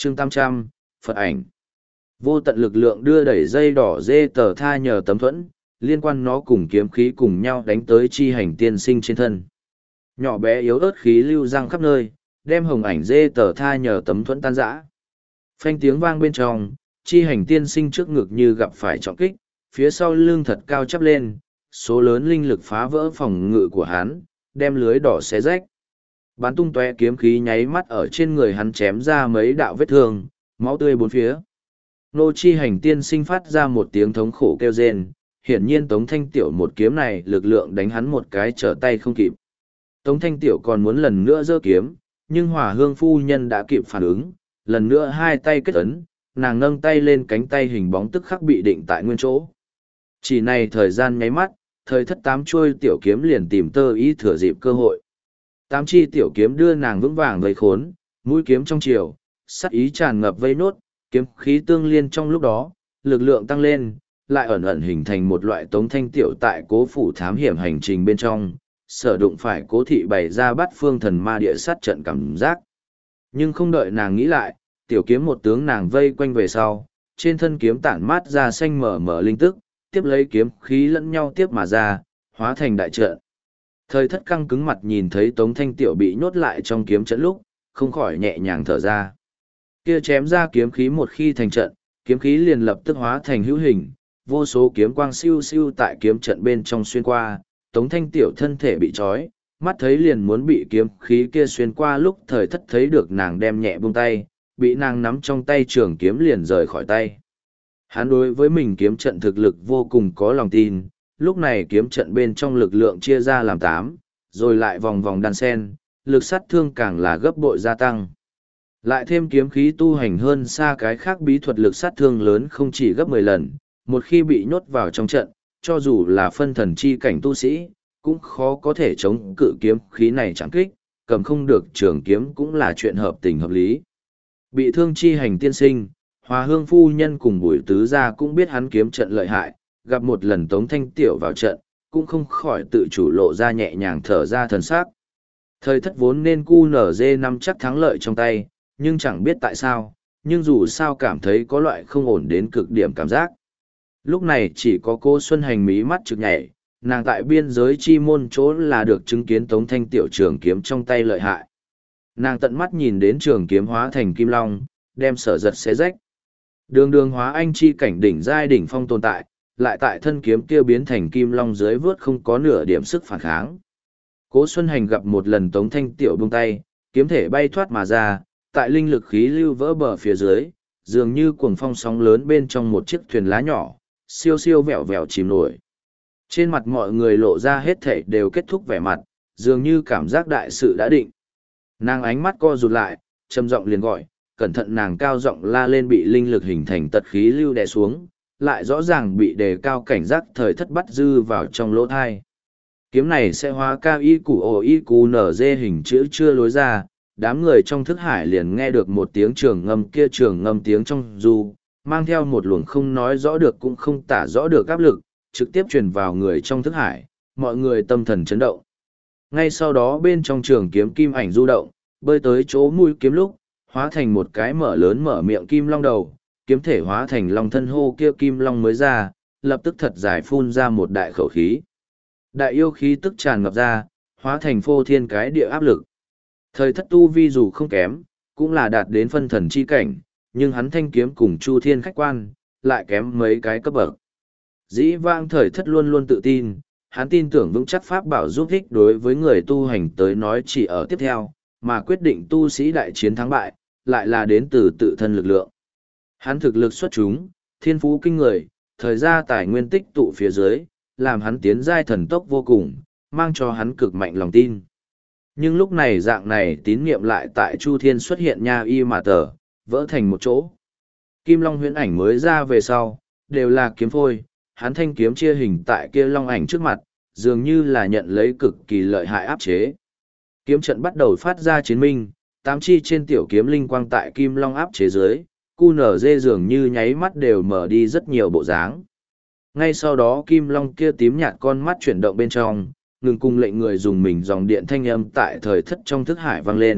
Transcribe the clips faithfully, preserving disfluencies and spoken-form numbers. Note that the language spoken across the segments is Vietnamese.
chương tám trăm, Phật ảnh. Vô tận lực lượng đưa đẩy dây đỏ dê tờ tha nhờ tấm thuẫn, liên quan nó cùng kiếm khí cùng nhau đánh tới chi hành tiên sinh trên thân. Nhỏ bé yếu ớt khí lưu răng khắp nơi, đem hồng ảnh dê tờ tha nhờ tấm thuẫn tan rã. Phanh tiếng vang bên trong, chi hành tiên sinh trước ngực như gặp phải trọng kích, phía sau lưng thật cao chắp lên, số lớn linh lực phá vỡ phòng ngự của hắn, đem lưới đỏ xé rách. Bắn tung tóe kiếm khí nháy mắt ở trên người hắn chém ra mấy đạo vết thương, máu tươi bốn phía. Nô chi hành tiên sinh phát ra một tiếng thống khổ kêu rên, hiển nhiên Tống Thanh Tiểu một kiếm này lực lượng đánh hắn một cái trở tay không kịp. Tống Thanh Tiểu còn muốn lần nữa giơ kiếm, nhưng Hòa Hương phu nhân đã kịp phản ứng, lần nữa hai tay kết ấn, nàng nâng tay lên cánh tay hình bóng tức khắc bị định tại nguyên chỗ. Chỉ này thời gian nháy mắt, thời thất tám chuôi tiểu kiếm liền tìm tơ ý thừa dịp cơ hội. Tám chi tiểu kiếm đưa nàng vững vàng vây khốn, mũi kiếm trong chiều, sắc ý tràn ngập vây nốt, kiếm khí tương liên trong lúc đó, lực lượng tăng lên, lại ẩn ẩn hình thành một loại Tống Thanh Tiểu tại cố phủ thám hiểm hành trình bên trong, sở đụng phải cố thị bày ra bắt phương thần ma địa sát trận cảm giác. Nhưng không đợi nàng nghĩ lại, tiểu kiếm một tướng nàng vây quanh về sau, trên thân kiếm tản mát ra xanh mở mở linh tức, tiếp lấy kiếm khí lẫn nhau tiếp mà ra, hóa thành đại trận. Thời thất căng cứng mặt nhìn thấy Tống Thanh Tiểu bị nhốt lại trong kiếm trận lúc, không khỏi nhẹ nhàng thở ra. Kia chém ra kiếm khí một khi thành trận, kiếm khí liền lập tức hóa thành hữu hình, vô số kiếm quang siêu siêu tại kiếm trận bên trong xuyên qua, Tống Thanh Tiểu thân thể bị trói, mắt thấy liền muốn bị kiếm khí kia xuyên qua lúc thời thất thấy được nàng đem nhẹ buông tay, bị nàng nắm trong tay trường kiếm liền rời khỏi tay. Hắn đối với mình kiếm trận thực lực vô cùng có lòng tin, lúc này kiếm trận bên trong lực lượng chia ra làm tám, rồi lại vòng vòng đan sen, lực sát thương càng là gấp bội gia tăng. Lại thêm kiếm khí tu hành hơn xa cái khác bí thuật lực sát thương lớn không chỉ gấp mười lần, một khi bị nhốt vào trong trận, cho dù là phân thần chi cảnh tu sĩ, cũng khó có thể chống cự kiếm khí này chẳng kích, cầm không được trường kiếm cũng là chuyện hợp tình hợp lý. Bị thương chi hành tiên sinh, Hòa Hương phu nhân cùng Bùi Tứ gia cũng biết hắn kiếm trận lợi hại, gặp một lần Tống Thanh Tiểu vào trận, cũng không khỏi tự chủ lộ ra nhẹ nhàng thở ra thần sắc. Thời thất vốn nên cu nở dê năm chắc thắng lợi trong tay, nhưng chẳng biết tại sao, nhưng dù sao cảm thấy có loại không ổn đến cực điểm cảm giác. Lúc này chỉ có cô Xuân Hành mí mắt trực nhảy, nàng tại biên giới chi môn chỗ là được chứng kiến Tống Thanh Tiểu trường kiếm trong tay lợi hại. Nàng tận mắt nhìn đến trường kiếm hóa thành kim long, đem sở giật xé rách. Đường đường hóa anh chi cảnh đỉnh giai đỉnh phong tồn tại, lại tại thân kiếm kia biến thành kim long dưới vớt không có nửa điểm sức phản kháng. Cố Xuân Hành gặp một lần Tống Thanh Tiểu buông tay, kiếm thể bay thoát mà ra, tại linh lực khí lưu vỡ bờ phía dưới, dường như cuồng phong sóng lớn bên trong một chiếc thuyền lá nhỏ, siêu siêu vẹo vẹo chìm nổi. Trên mặt mọi người lộ ra hết thảy đều kết thúc vẻ mặt, dường như cảm giác đại sự đã định. Nàng ánh mắt co rụt lại, trầm giọng liền gọi, cẩn thận nàng cao giọng la lên bị linh lực hình thành tật khí lưu đè xuống, lại rõ ràng bị đề cao cảnh giác thời thất bắt dư vào trong lỗ thai. Kiếm này sẽ hóa cao y củ ổ y củ nở dê hình chữ chưa lối ra, đám người trong thức hải liền nghe được một tiếng trường ngâm kia trường ngâm tiếng trong du, mang theo một luồng không nói rõ được cũng không tả rõ được áp lực, trực tiếp truyền vào người trong thức hải, mọi người tâm thần chấn động. Ngay sau đó bên trong trường kiếm kim ảnh du động, bơi tới chỗ mũi kiếm lúc, hóa thành một cái mở lớn mở miệng kim long đầu, kiếm thể hóa thành long thân hô kia kim long mới ra, lập tức thật dài phun ra một đại khẩu khí. Đại yêu khí tức tràn ngập ra, hóa thành phô thiên cái địa áp lực. Thời thất tu vi dù không kém, cũng là đạt đến phân thần chi cảnh, nhưng hắn thanh kiếm cùng Chu Thiên khách quan, lại kém mấy cái cấp bậc. Dĩ vãng thời thất luôn luôn tự tin, hắn tin tưởng vững chắc pháp bảo giúp ích đối với người tu hành tới nói chỉ ở tiếp theo, mà quyết định tu sĩ đại chiến thắng bại, lại là đến từ tự thân lực lượng. Hắn thực lực xuất chúng, thiên phú kinh người, thời gian tài nguyên tích tụ phía dưới, làm hắn tiến giai thần tốc vô cùng, mang cho hắn cực mạnh lòng tin. Nhưng lúc này dạng này tín niệm lại tại Chu Thiên xuất hiện nha y mà tờ, vỡ thành một chỗ. Kim Long huyễn ảnh mới ra về sau, đều là kiếm phôi, hắn thanh kiếm chia hình tại kia long ảnh trước mặt, dường như là nhận lấy cực kỳ lợi hại áp chế. Kiếm trận bắt đầu phát ra chiến minh, tám chi trên tiểu kiếm linh quang tại Kim Long áp chế dưới, cu nở dê dường như nháy mắt đều mở đi rất nhiều bộ dáng. Ngay sau đó Kim Long kia tím nhạt con mắt chuyển động bên trong, ngừng cùng lệnh người dùng mình dòng điện thanh âm tại thời thất trong thức hải vang lên,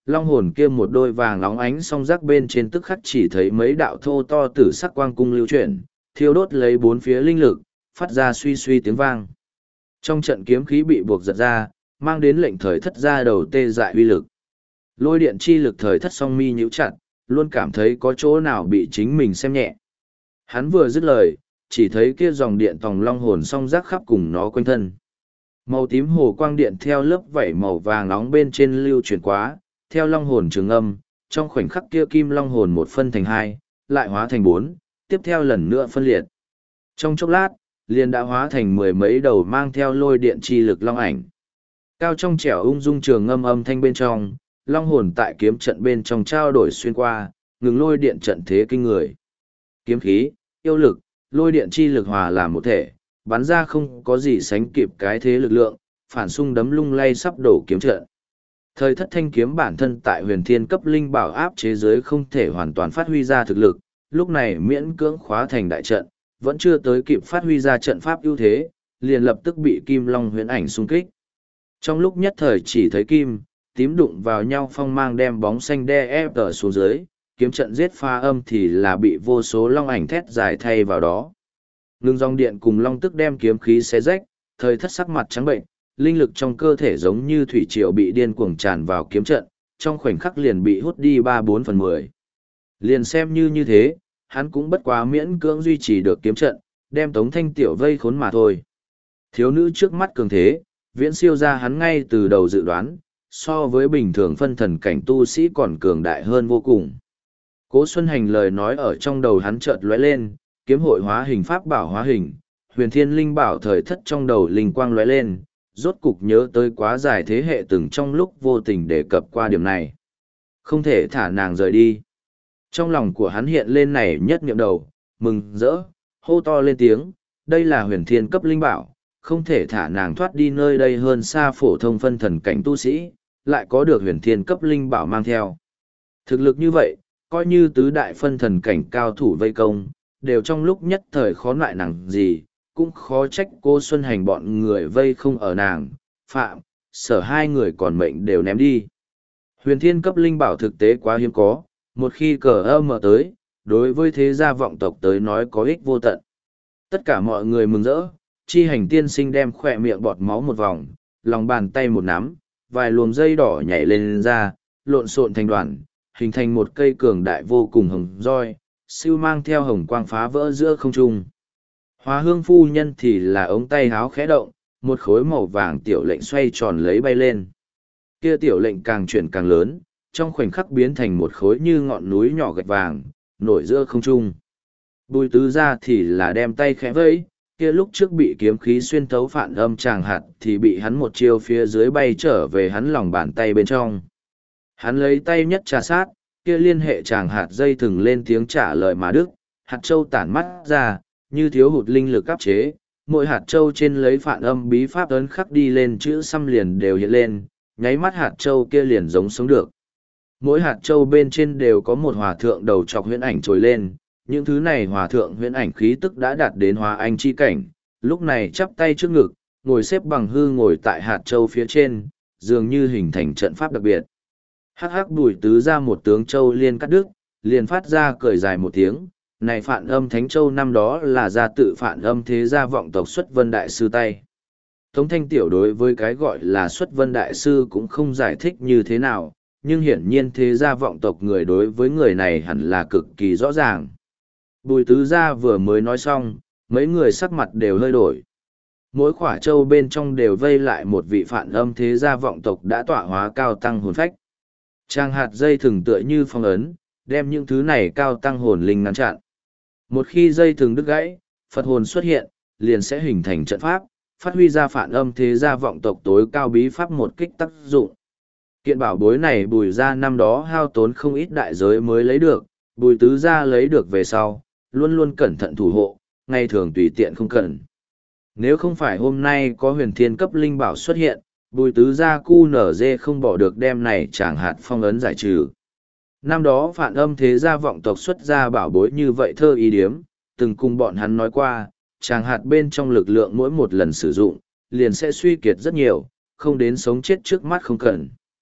long hồn kia một đôi vàng óng ánh song rắc bên trên tức khắc chỉ thấy mấy đạo thô to tử sắc quang cung lưu chuyển, thiêu đốt lấy bốn phía linh lực, phát ra suy suy tiếng vang. Trong trận kiếm khí bị buộc giật ra, mang đến lệnh thời thất ra đầu tê dại uy lực. Lôi điện chi lực thời thất song mi nhíu chặt, luôn cảm thấy có chỗ nào bị chính mình xem nhẹ. Hắn vừa dứt lời, chỉ thấy kia dòng điện tòng long hồn song rác khắp cùng nó quanh thân. Màu tím hồ quang điện theo lớp vảy màu vàng nóng bên trên lưu chuyển quá, theo long hồn trường âm, trong khoảnh khắc kia kim long hồn một phân thành hai, lại hóa thành bốn, tiếp theo lần nữa phân liệt. Trong chốc lát, liền đã hóa thành mười mấy đầu mang theo lôi điện chi lực long ảnh. Cao trong trẻo ung dung trường âm âm thanh bên trong, long hồn tại kiếm trận bên trong trao đổi xuyên qua, ngừng lôi điện trận thế kinh người. Kiếm khí, yêu lực, lôi điện chi lực hòa làm một thể, bắn ra không có gì sánh kịp cái thế lực lượng, phản xung đấm lung lay sắp đổ kiếm trận. Thời thất thanh kiếm bản thân tại huyền thiên cấp linh bảo áp chế giới không thể hoàn toàn phát huy ra thực lực, lúc này miễn cưỡng khóa thành đại trận, vẫn chưa tới kịp phát huy ra trận pháp ưu thế, liền lập tức bị kim long huyễn ảnh xung kích. Trong lúc nhất thời chỉ thấy kim, tím đụng vào nhau phong mang đem bóng xanh đe ép ở xuống dưới, kiếm trận giết pha âm thì là bị vô số long ảnh thét dài thay vào đó. Ngưng dòng điện cùng long tức đem kiếm khí xé rách, thời thất sắc mặt trắng bệnh, linh lực trong cơ thể giống như thủy triều bị điên cuồng tràn vào kiếm trận, trong khoảnh khắc liền bị hút đi ba bốn phần mười. Liền xem như như thế, hắn cũng bất quá miễn cưỡng duy trì được kiếm trận, đem Tống Thanh Tiểu vây khốn mà thôi. Thiếu nữ trước mắt cường thế, viễn siêu ra hắn ngay từ đầu dự đoán, so với bình thường phân thần cảnh tu sĩ còn cường đại hơn vô cùng. Cố Xuân Hành lời nói ở trong đầu hắn chợt lóe lên, kiếm hội hóa hình pháp bảo hóa hình, huyền thiên linh bảo thời thất trong đầu linh quang lóe lên, rốt cục nhớ tới quá dài thế hệ từng trong lúc vô tình đề cập qua điểm này. Không thể thả nàng rời đi. Trong lòng của hắn hiện lên này nhất niệm đầu, mừng rỡ, hô to lên tiếng, đây là huyền thiên cấp linh bảo, không thể thả nàng thoát đi nơi đây hơn xa phổ thông phân thần cảnh tu sĩ, lại có được huyền thiên cấp linh bảo mang theo. Thực lực như vậy, coi như tứ đại phân thần cảnh cao thủ vây công, đều trong lúc nhất thời khó loại nàng gì, cũng khó trách cô Xuân Hành bọn người vây không ở nàng, phạm, sở hai người còn mệnh đều ném đi. Huyền thiên cấp linh bảo thực tế quá hiếm có, một khi cờ âm mở tới, đối với thế gia vọng tộc tới nói có ích vô tận. Tất cả mọi người mừng rỡ, chi hành tiên sinh đem khỏe miệng bọt máu một vòng, lòng bàn tay một nắm, vài luồng dây đỏ nhảy lên ra, lộn xộn thành đoàn, hình thành một cây cường đại vô cùng hồng roi, siêu mang theo hồng quang phá vỡ giữa không trung. Hóa hương phu nhân thì là ống tay háo khẽ động, một khối màu vàng tiểu lệnh xoay tròn lấy bay lên. Kia tiểu lệnh càng chuyển càng lớn, trong khoảnh khắc biến thành một khối như ngọn núi nhỏ gạch vàng, nổi giữa không trung. Bùi tứ ra thì là đem tay khẽ vẫy, kia lúc trước bị kiếm khí xuyên thấu phản âm tràng hạt thì bị hắn một chiêu phía dưới bay trở về hắn lòng bàn tay bên trong. Hắn lấy tay nhất trà sát, kia liên hệ tràng hạt dây thừng lên tiếng trả lời mà đức, hạt châu tản mắt ra, như thiếu hụt linh lực áp chế, mỗi hạt châu trên lấy phản âm bí pháp ấn khắc đi lên chữ xăm liền đều hiện lên, nháy mắt hạt châu kia liền giống sống được. Mỗi hạt châu bên trên đều có một hòa thượng đầu chọc huyễn ảnh trồi lên, những thứ này hòa thượng huyễn ảnh khí tức đã đạt đến hóa anh chi cảnh, lúc này chắp tay trước ngực, ngồi xếp bằng hư ngồi tại hạt châu phía trên, dường như hình thành trận pháp đặc biệt. Hắc hắc Bùi tứ ra một tướng châu liên cắt đứt, liền phát ra cười dài một tiếng, này phản âm thánh châu năm đó là gia tự phản âm thế gia vọng tộc xuất vân đại sư tay. Tống Thanh Tiểu đối với cái gọi là xuất vân đại sư cũng không giải thích như thế nào, nhưng hiển nhiên thế gia vọng tộc người đối với người này hẳn là cực kỳ rõ ràng. Bùi tứ gia vừa mới nói xong, mấy người sắc mặt đều hơi đổi. Mỗi khỏa châu bên trong đều vây lại một vị phản âm thế gia vọng tộc đã tọa hóa cao tăng hồn phách. Trang hạt dây thừng tựa như phong ấn, đem những thứ này cao tăng hồn linh ngăn chặn. Một khi dây thừng đứt gãy, Phật hồn xuất hiện, liền sẽ hình thành trận pháp, phát huy ra phản âm thế gia vọng tộc tối cao bí pháp một kích tác dụng. Kiện bảo bối này Bùi gia năm đó hao tốn không ít đại giới mới lấy được, Bùi tứ gia lấy được về sau, luôn luôn cẩn thận thủ hộ, ngày thường tùy tiện không cần. Nếu không phải hôm nay có huyền thiên cấp linh bảo xuất hiện, Bùi tứ gia cu nở dê không bỏ được đem này chẳng hạt phong ấn giải trừ. Năm đó phản âm thế gia vọng tộc xuất ra bảo bối như vậy thơ ý điếm, từng cùng bọn hắn nói qua, chàng hạt bên trong lực lượng mỗi một lần sử dụng, liền sẽ suy kiệt rất nhiều, không đến sống chết trước mắt không cần.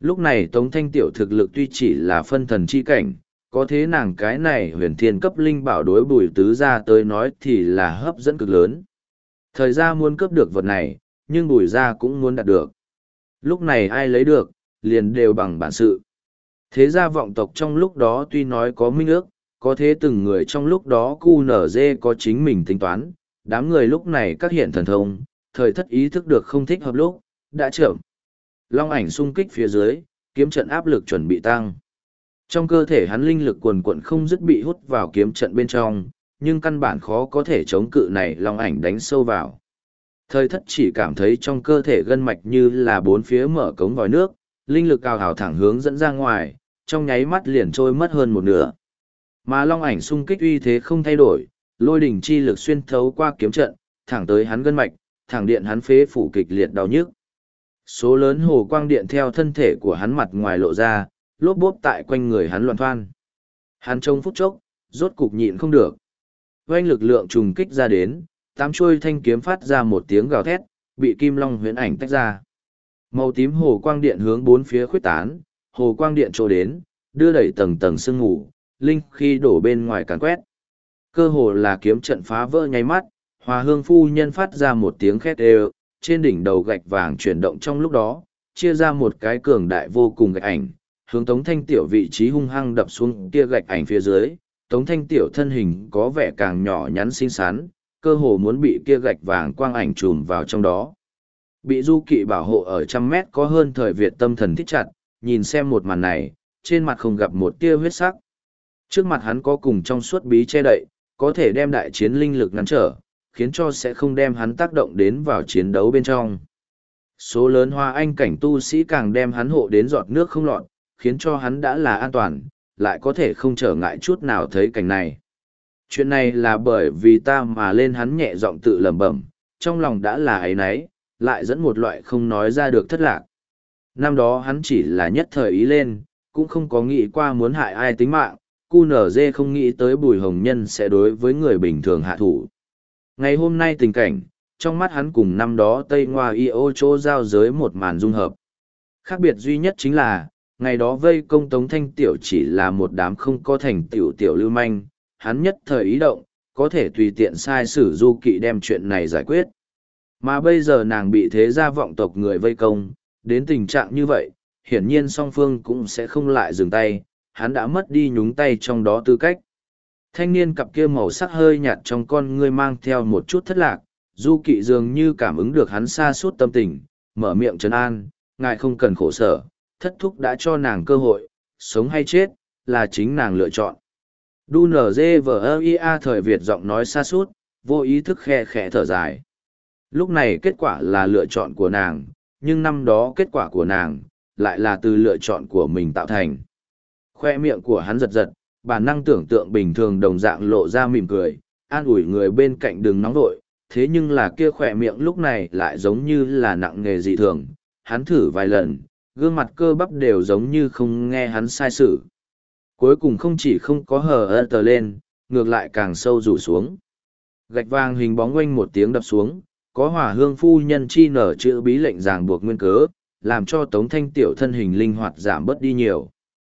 Lúc này Tống Thanh Tiểu thực lực tuy chỉ là phân thần chi cảnh, có thế nàng cái này huyền thiên cấp linh bảo đối bùi tứ ra tới nói thì là hấp dẫn cực lớn. Thời gian muốn cướp được vật này, nhưng bùi ra cũng muốn đạt được. Lúc này ai lấy được, liền đều bằng bản sự. Thế gia vọng tộc trong lúc đó tuy nói có minh ước, có thế từng người trong lúc đó cu nở dê có chính mình tính toán, đám người lúc này các hiện thần thông, thời thất ý thức được không thích hợp lúc, đã chậm. Long ảnh xung kích phía dưới, kiếm trận áp lực chuẩn bị tăng. Trong cơ thể hắn linh lực quần quận không dứt bị hút vào kiếm trận bên trong, nhưng căn bản khó có thể chống cự này long ảnh đánh sâu vào. Thời thất chỉ cảm thấy trong cơ thể gân mạch như là bốn phía mở cống vòi nước, linh lực cao hào thẳng hướng dẫn ra ngoài, trong nháy mắt liền trôi mất hơn một nửa. Mà long ảnh xung kích uy thế không thay đổi, lôi đỉnh chi lực xuyên thấu qua kiếm trận, thẳng tới hắn gân mạch, thẳng điện hắn phế phủ kịch liệt đau nhức. Số lớn hồ quang điện theo thân thể của hắn mặt ngoài lộ ra, lốp bốp tại quanh người hắn loạn thoan. Hắn trông phút chốc, rốt cục nhịn không được. Oanh lực lượng trùng kích ra đến, tám chuôi thanh kiếm phát ra một tiếng gào thét, bị kim long huyễn ảnh tách ra. Màu tím hồ quang điện hướng bốn phía khuyết tán, hồ quang điện trổ đến, đưa đẩy tầng tầng sương mù, linh khi đổ bên ngoài càn quét. Cơ hồ là kiếm trận phá vỡ nháy mắt, Hòa Hương phu nhân phát ra một tiếng khét đều, trên đỉnh đầu gạch vàng chuyển động trong lúc đó, chia ra một cái cường đại vô cùng gạch ảnh, hướng Tống Thanh Tiểu vị trí hung hăng đập xuống kia gạch ảnh phía dưới. Tống Thanh Tiểu thân hình có vẻ càng nhỏ nhắn xinh xắn, cơ hồ muốn bị kia gạch vàng quang ảnh trùm vào trong đó. Bị du kỵ bảo hộ ở trăm mét có hơn thời Việt tâm thần thích chặt, nhìn xem một màn này, trên mặt không gặp một tia huyết sắc. Trước mặt hắn có cùng trong suốt bí che đậy, có thể đem đại chiến linh lực ngăn trở, khiến cho sẽ không đem hắn tác động đến vào chiến đấu bên trong. Số lớn hoa anh cảnh tu sĩ càng đem hắn hộ đến giọt nước không lọt, khiến cho hắn đã là an toàn, lại có thể không trở ngại chút nào thấy cảnh này. Chuyện này là bởi vì ta mà lên, hắn nhẹ giọng tự lẩm bẩm, trong lòng đã là ấy nấy, lại dẫn một loại không nói ra được thất lạc. Năm đó hắn chỉ là nhất thời ý lên, cũng không có nghĩ qua muốn hại ai tính mạng, cu nở dê không nghĩ tới Bùi Hồng Nhân sẽ đối với người bình thường hạ thủ. Ngày hôm nay tình cảnh, trong mắt hắn cùng năm đó Tây Ngoa Y ô chỗ giao giới một màn dung hợp. Khác biệt duy nhất chính là, ngày đó vây công Tống Thanh Tiểu chỉ là một đám không có thành tiểu tiểu lưu manh, hắn nhất thời ý động, có thể tùy tiện sai sử du kỵ đem chuyện này giải quyết. Mà bây giờ nàng bị thế gia vọng tộc người vây công, đến tình trạng như vậy, hiển nhiên song phương cũng sẽ không lại dừng tay, hắn đã mất đi nhúng tay trong đó tư cách. Thanh niên cặp kia màu sắc hơi nhạt trong con ngươi mang theo một chút thất lạc, du kỵ dường như cảm ứng được hắn xa suốt tâm tình, mở miệng trấn an, ngài không cần khổ sở, thất thúc đã cho nàng cơ hội, sống hay chết, là chính nàng lựa chọn. Đu nở dê vờ ia thời Việt giọng nói xa suốt, vô ý thức khe khẽ thở dài. Lúc này kết quả là lựa chọn của nàng, nhưng năm đó kết quả của nàng, lại là từ lựa chọn của mình tạo thành. Khoe miệng của hắn giật giật, bản năng tưởng tượng bình thường đồng dạng lộ ra mỉm cười, an ủi người bên cạnh đừng nóng vội, thế nhưng là kia khoe miệng lúc này lại giống như là nặng nghề dị thường, hắn thử vài lần, gương mặt cơ bắp đều giống như không nghe hắn sai sự. Cuối cùng không chỉ không có hờ ơ tờ lên, ngược lại càng sâu rủ xuống. Gạch vàng hình bóng quanh một tiếng đập xuống, có Hỏa Hương phu nhân chi nở chữ bí lệnh ràng buộc nguyên cớ, làm cho Tống Thanh Tiểu thân hình linh hoạt giảm bớt đi nhiều.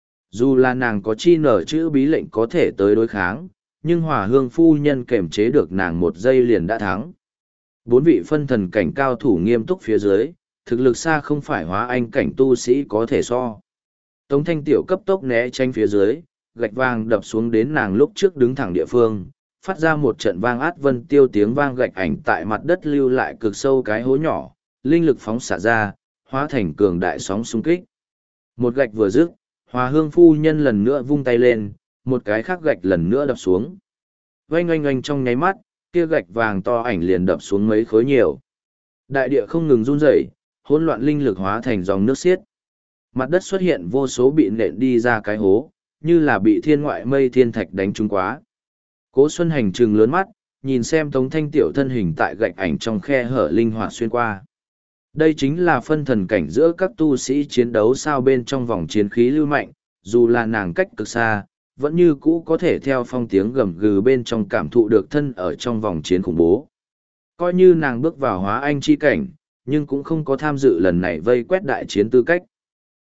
Dù là nàng có chi nở chữ bí lệnh có thể tới đối kháng, nhưng Hỏa Hương phu nhân kềm chế được nàng một giây liền đã thắng. Bốn vị phân thần cảnh cao thủ nghiêm túc phía dưới, thực lực xa không phải hóa anh cảnh tu sĩ có thể so. Tống Thanh Tiểu cấp tốc né tránh phía dưới, gạch vàng đập xuống đến nàng lúc trước đứng thẳng địa phương, phát ra một trận vang át vân tiêu, tiếng vang gạch ảnh tại mặt đất lưu lại cực sâu cái hố nhỏ, linh lực phóng xạ ra, hóa thành cường đại sóng xung kích. Một gạch vừa dứt, Hòa Hương phu nhân lần nữa vung tay lên, một cái khác gạch lần nữa đập xuống. Oanh oanh oanh trong nháy mắt, kia gạch vàng to ảnh liền đập xuống mấy khối nhiều. Đại địa không ngừng run rẩy, hỗn loạn linh lực hóa thành dòng nước xiết. Mặt đất xuất hiện vô số bị nện đi ra cái hố, như là bị thiên ngoại mây thiên thạch đánh trúng quá. Cố Xuân Hành trừng lớn mắt, nhìn xem Tống Thanh Tiểu thân hình tại gạch ảnh trong khe hở linh hoạt xuyên qua. Đây chính là phân thần cảnh giữa các tu sĩ chiến đấu sao bên trong vòng chiến khí lưu mạnh, dù là nàng cách cực xa, vẫn như cũ có thể theo phong tiếng gầm gừ bên trong cảm thụ được thân ở trong vòng chiến khủng bố. Coi như nàng bước vào hóa anh chi cảnh, nhưng cũng không có tham dự lần này vây quét đại chiến tư cách.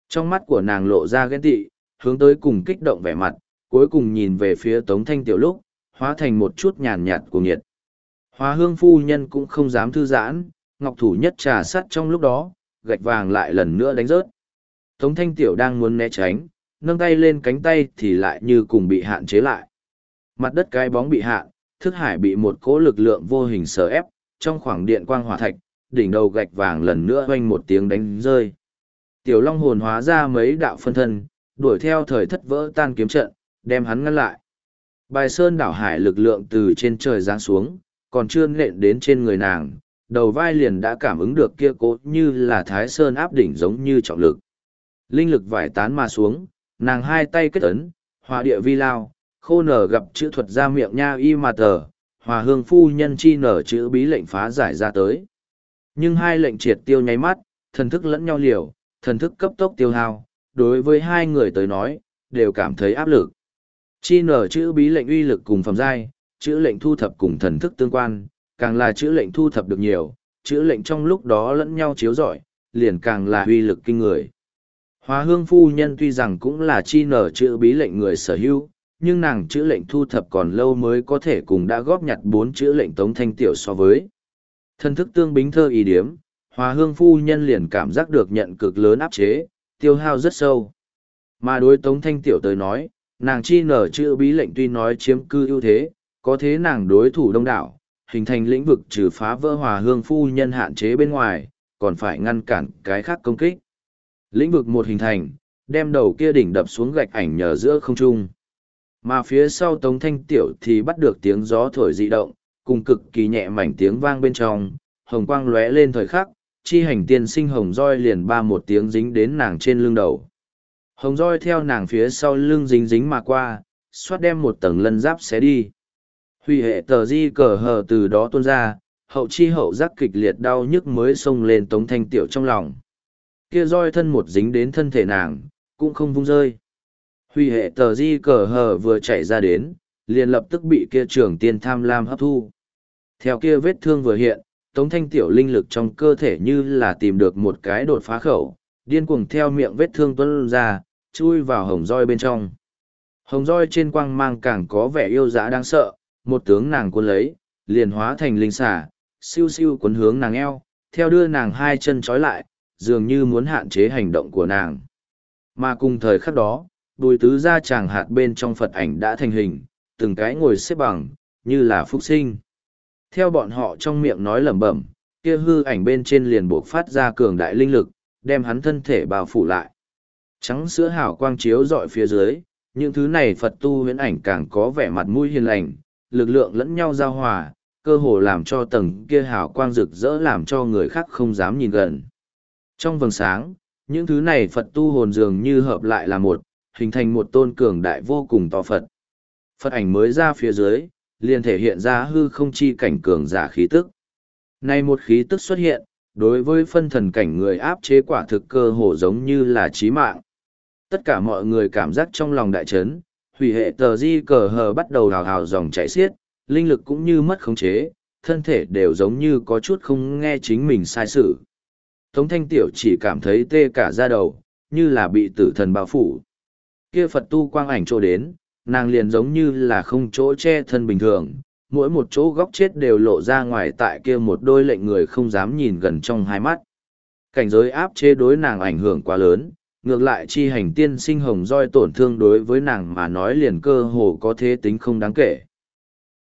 Trong mắt của nàng lộ ra ghen tị, hướng tới cùng kích động vẻ mặt, cuối cùng nhìn về phía Tống Thanh Tiểu lúc, hóa thành một chút nhàn nhạt của nhiệt. Hóa hương phu nhân cũng không dám thư giãn, ngọc thủ nhất trà sắt trong lúc đó, gạch vàng lại lần nữa đánh rớt. Tống Thanh Tiểu đang muốn né tránh, nâng tay lên cánh tay thì lại như cùng bị hạn chế lại. Mặt đất cái bóng bị hạn, thức hải bị một cỗ lực lượng vô hình sở ép, trong khoảng điện quang hỏa thạch, đỉnh đầu gạch vàng lần nữa oanh một tiếng đánh rơi. Tiểu Long hồn hóa ra mấy đạo phân thân, đuổi theo thời thất vỡ tan kiếm trận, đem hắn ngăn lại. Bài sơn đảo hải lực lượng từ trên trời giáng xuống, còn chưa nện đến trên người nàng, đầu vai liền đã cảm ứng được kia cố như là thái sơn áp đỉnh giống như trọng lực. Linh lực vải tán mà xuống, nàng hai tay kết ấn, hòa địa vi lao, khô nở gặp chữ thuật ra miệng nha y mà tờ, hòa hương phu nhân chi nở chữ bí lệnh phá giải ra tới. Nhưng hai lệnh triệt tiêu nháy mắt, thần thức lẫn nhau liều, thần thức cấp tốc tiêu hao, đối với hai người tới nói, đều cảm thấy áp lực. Chi nở chữ bí lệnh uy lực cùng phẩm giai, chữ lệnh thu thập cùng thần thức tương quan, càng là chữ lệnh thu thập được nhiều, chữ lệnh trong lúc đó lẫn nhau chiếu rọi, liền càng là uy lực kinh người. Hóa hương phu nhân tuy rằng cũng là chi nở chữ bí lệnh người sở hữu, nhưng nàng chữ lệnh thu thập còn lâu mới có thể cùng đã góp nhặt bốn chữ lệnh Tống Thanh Tiểu so với. Thân thức tương bính thơ ý điếm, Hóa hương phu nhân liền cảm giác được nhận cực lớn áp chế, tiêu hao rất sâu. Mà đối Tống Thanh Tiểu tới nói, nàng chi nở chữ bí lệnh tuy nói chiếm cư ưu thế, có thế nàng đối thủ đông đảo, hình thành lĩnh vực trừ phá vỡ Hòa hương phu nhân hạn chế bên ngoài, còn phải ngăn cản cái khác công kích. Lĩnh vực một hình thành, đem đầu kia đỉnh đập xuống gạch ảnh nhờ giữa không trung. Mà phía sau Tống Thanh Tiểu thì bắt được tiếng gió thổi dị động, cùng cực kỳ nhẹ mảnh tiếng vang bên trong, hồng quang lóe lên thời khắc, chi hành tiên sinh hồng roi liền ba một tiếng dính đến nàng trên lưng đầu. Hồng roi theo nàng phía sau lưng dính dính mà qua, xoát đem một tầng lân giáp xé đi. Huy hệ tờ di cờ hờ từ đó tuôn ra, hậu chi hậu giác kịch liệt đau nhức mới xông lên Tống Thanh Tiểu trong lòng. Kia roi thân một dính đến thân thể nàng, cũng không vung rơi. Huy hệ tờ di cờ hờ vừa chạy ra đến, liền lập tức bị kia trường tiên tham lam hấp thu. Theo kia vết thương vừa hiện, Tống Thanh Tiểu linh lực trong cơ thể như là tìm được một cái đột phá khẩu, điên cuồng theo miệng vết thương tuôn ra, chui vào hồng roi bên trong. Hồng roi trên quang mang càng có vẻ yêu dã đáng sợ, một tướng nàng cuốn lấy, liền hóa thành linh xà, siêu siêu cuốn hướng nàng eo, theo đưa nàng hai chân trói lại, dường như muốn hạn chế hành động của nàng. Mà cùng thời khắc đó, bùi tứ gia tràng hạt bên trong Phật ảnh đã thành hình, từng cái ngồi xếp bằng, như là phúc sinh. Theo bọn họ trong miệng nói lẩm bẩm, kia hư ảnh bên trên liền buộc phát ra cường đại linh lực, đem hắn thân thể bao phủ lại. Trắng sữa hào quang chiếu dọi phía dưới, những thứ này Phật tu huyễn ảnh càng có vẻ mặt mũi hiền lành, lực lượng lẫn nhau giao hòa, cơ hồ làm cho tầng kia hào quang rực rỡ làm cho người khác không dám nhìn gần. Trong vầng sáng, những thứ này Phật tu hồn dường như hợp lại là một, hình thành một tôn cường đại vô cùng to Phật. Phật ảnh mới ra phía dưới, liền thể hiện ra hư không chi cảnh cường giả khí tức. Nay một khí tức xuất hiện, đối với phân thần cảnh người áp chế quả thực cơ hồ giống như là chí mạng. Tất cả mọi người cảm giác trong lòng đại chấn, hủy hệ tờ di cờ hờ bắt đầu hào hào dòng chảy xiết, linh lực cũng như mất khống chế, thân thể đều giống như có chút không nghe chính mình sai sự. Tống Thanh Tiểu chỉ cảm thấy tê cả da đầu, như là bị tử thần bao phủ. Kia Phật tu quang ảnh chỗ đến, nàng liền giống như là không chỗ che thân bình thường, mỗi một chỗ góc chết đều lộ ra ngoài tại kia một đôi lệnh người không dám nhìn gần trong hai mắt. Cảnh giới áp chế đối nàng ảnh hưởng quá lớn, ngược lại chi hành tiên sinh hồng roi tổn thương đối với nàng mà nói liền cơ hồ có thế tính không đáng kể.